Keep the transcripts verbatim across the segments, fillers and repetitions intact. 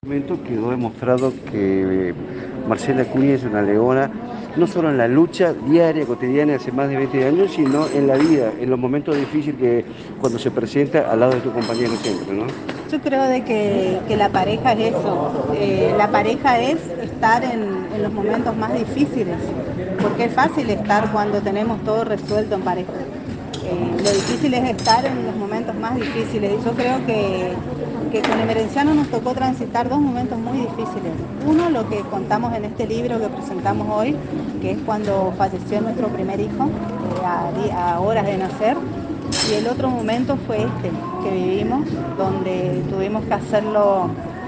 Momento quedó demostrado que Marcela Acuña es una leona, no solo en la lucha diaria, cotidiana, hace más de veinte años, sino en la vida, en los momentos difíciles que cuando se presenta al lado de tu compañero siempre, ¿no? Yo creo de que, que la pareja es eso, eh, la pareja es estar en, en los momentos más difíciles, porque es fácil estar cuando tenemos todo resuelto en pareja. Eh, lo difícil es estar en los momentos más difíciles y yo creo que, que con Emerenciano nos tocó transitar dos momentos muy difíciles. Uno, lo que contamos en este libro que presentamos hoy, que es cuando falleció nuestro primer hijo, eh, a, di- a horas de nacer. Y el otro momento fue este que vivimos, donde tuvimos que hacerlo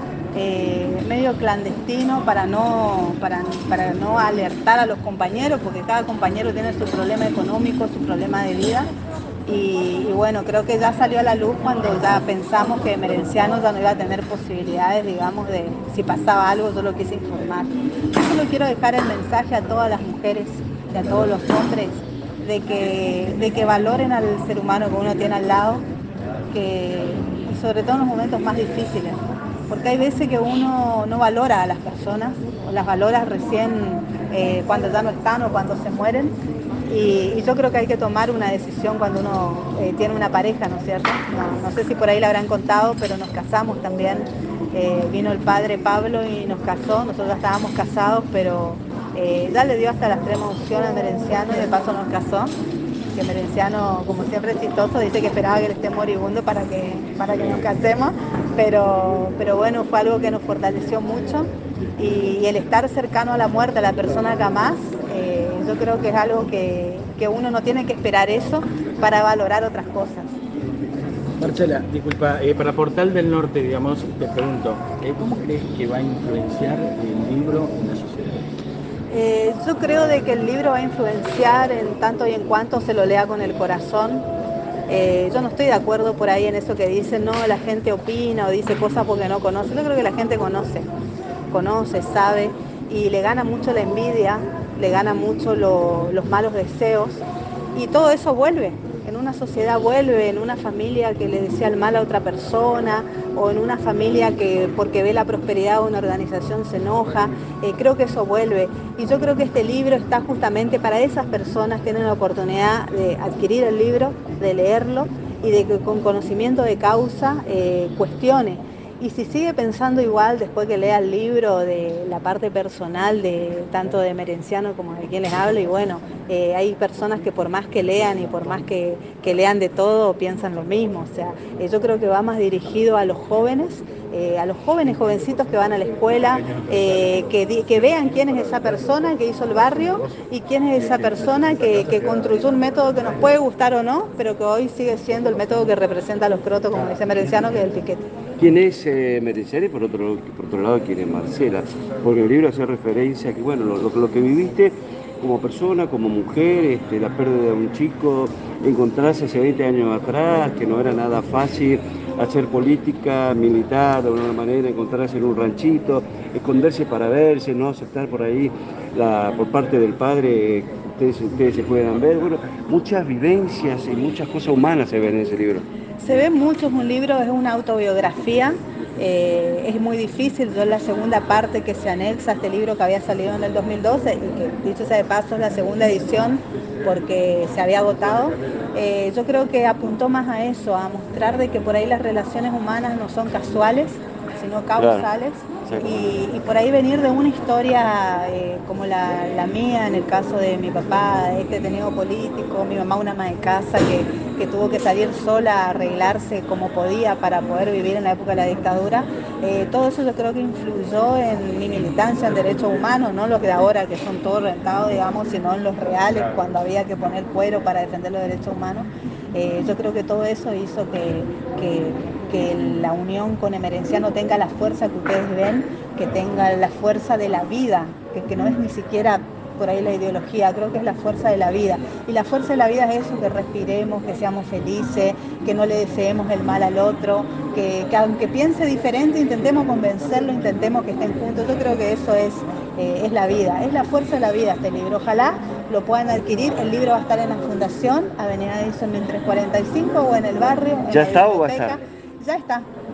eh, medio clandestino para no, para, para no alertar a los compañeros, porque cada compañero tiene su problema económico, su problema de vida. Y, y bueno, creo que ya salió a la luz cuando ya pensamos que Merenciano ya no iba a tener posibilidades, digamos, de si pasaba algo, yo lo quise informar. Yo solo quiero dejar el mensaje a todas las mujeres y a todos los hombres de que, de que valoren al ser humano que uno tiene al lado, que, y sobre todo en los momentos más difíciles, porque hay veces que uno no valora a las personas, o las valora recién eh, cuando ya no están o cuando se mueren, y, y yo creo que hay que tomar una decisión cuando uno eh, tiene una pareja, ¿no es cierto? No, no sé si por ahí la habrán contado, pero nos casamos también, eh, vino el padre Pablo y nos casó, nosotros ya estábamos casados, pero eh, ya le dio hasta la extrema unción al Merenciano y de paso nos casó. Que Merenciano, como siempre es chistoso, dice que esperaba que él esté moribundo para que, para que nos casemos, pero, pero bueno, fue algo que nos fortaleció mucho y, y el estar cercano a la muerte, a la persona que amás, eh, yo creo que es algo que, que uno no tiene que esperar eso para valorar otras cosas. Marcela, disculpa, eh, para Portal del Norte, digamos, te pregunto, eh, ¿cómo crees que va a influenciar el libro en la sociedad? Eh, yo creo de que el libro va a influenciar en tanto y en cuanto se lo lea con el corazón. Eh, yo no estoy de acuerdo por ahí en eso que dicen, no, la gente opina o dice cosas porque no conoce. Yo creo que la gente conoce, conoce, sabe y le gana mucho la envidia, le gana mucho lo, los malos deseos y todo eso vuelve. En una sociedad vuelve, en una familia que le desea el mal a otra persona o en una familia que porque ve la prosperidad de una organización se enoja, eh, creo que eso vuelve. Y yo creo que este libro está justamente para esas personas que tienen la oportunidad de adquirir el libro, de leerlo y de que con conocimiento de causa eh, cuestione. Y si sigue pensando igual después que lea el libro de la parte personal de tanto de Merenciano como de quien les hablo, y bueno, eh, hay personas que por más que lean y por más que, que lean de todo piensan lo mismo, o sea, eh, yo creo que va más dirigido a los jóvenes, eh, a los jóvenes jovencitos que van a la escuela, eh, que, que vean quién es esa persona que hizo el barrio y quién es esa persona que, que construyó un método que nos puede gustar o no, pero que hoy sigue siendo el método que representa a los crotos, como dice Merenciano, que es el piquete. ¿Quién es eh, Merenciano y por otro, por otro lado quién es Marcela? Porque el libro hace referencia a que, bueno, lo, lo, lo que viviste como persona, como mujer, este, la pérdida de un chico, encontrarse hace veinte años atrás, que no era nada fácil hacer política, militar, de alguna manera, encontrarse en un ranchito, esconderse para verse, no aceptar por ahí la, por parte del padre, ustedes, ustedes se puedan ver, bueno, muchas vivencias y muchas cosas humanas se ven en ese libro. Se ve mucho, es un libro, es una autobiografía, eh, es muy difícil, yo es la segunda parte que se anexa a este libro que había salido en el dos mil doce y que dicho sea de paso es la segunda edición porque se había agotado. Eh, yo creo que apuntó más a eso, a mostrar de que por ahí las relaciones humanas no son casuales, sino Claro, causales. Y, y por ahí venir de una historia eh, como la, la mía, en el caso de mi papá, este tenido político, mi mamá una ama de casa que, que tuvo que salir sola a arreglarse como podía para poder vivir en la época de la dictadura, eh, todo eso yo creo que influyó en mi militancia en derechos humanos, no lo que de ahora que son todos rentados, digamos, sino en los reales, cuando había que poner cuero para defender los derechos humanos. Eh, yo creo que todo eso hizo que, que, que la unión con Emerenciano tenga la fuerza que ustedes ven, que tenga la fuerza de la vida, que, que no es ni siquiera por ahí la ideología, creo que es la fuerza de la vida. Y la fuerza de la vida es eso, que respiremos, que seamos felices, que no le deseemos el mal al otro, que, que aunque piense diferente, intentemos convencerlo, intentemos que estén juntos. Yo creo que eso es, eh, es la vida, es la fuerza de la vida este libro. Ojalá lo puedan adquirir. El libro va a estar en la Fundación, Avenida Edison mil trescientos cuarenta y cinco, o en el barrio, en ¿Ya la está o va a biblioteca. estar? Ya está,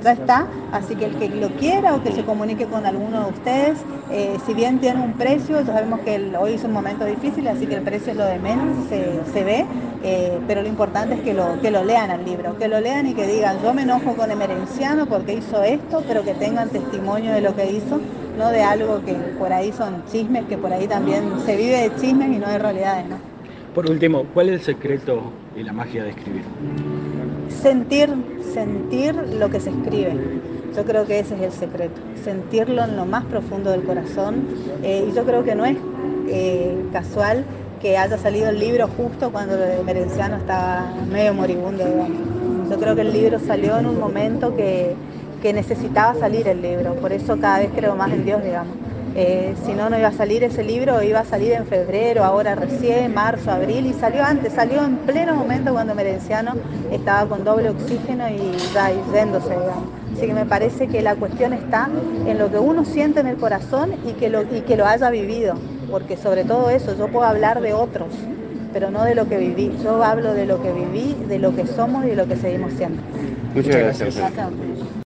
ya está, así que el que lo quiera o que se comunique con alguno de ustedes, eh, si bien tiene un precio, ya sabemos que el, hoy es un momento difícil, así que el precio es lo de menos, se, se ve, eh, pero lo importante es que lo, que lo lean el libro, que lo lean y que digan, yo me enojo con Emerenciano porque hizo esto, pero que tengan testimonio de lo que hizo, no de algo que por ahí son chismes, que por ahí también se vive de chismes y no de realidades, ¿no? Por último, ¿cuál es el secreto y la magia de escribir? Sentir, sentir lo que se escribe. Yo creo que ese es el secreto, sentirlo en lo más profundo del corazón. Eh, y yo creo que no es eh, casual que haya salido el libro justo cuando Emerenciano estaba medio moribundo, digamos. Yo creo que el libro salió en un momento que, que necesitaba salir el libro, por eso cada vez creo más en Dios, digamos. Eh, si no, no iba a salir ese libro, iba a salir en febrero, ahora recién, marzo, abril, y salió antes, salió en pleno momento cuando Emerenciano estaba con doble oxígeno y ya yéndose, digamos. Así que me parece que la cuestión está en lo que uno siente en el corazón y que lo, y que lo haya vivido, porque sobre todo eso, yo puedo hablar de otros, pero no de lo que viví, yo hablo de lo que viví, de lo que somos y de lo que seguimos siendo. Muchas gracias. Gracias.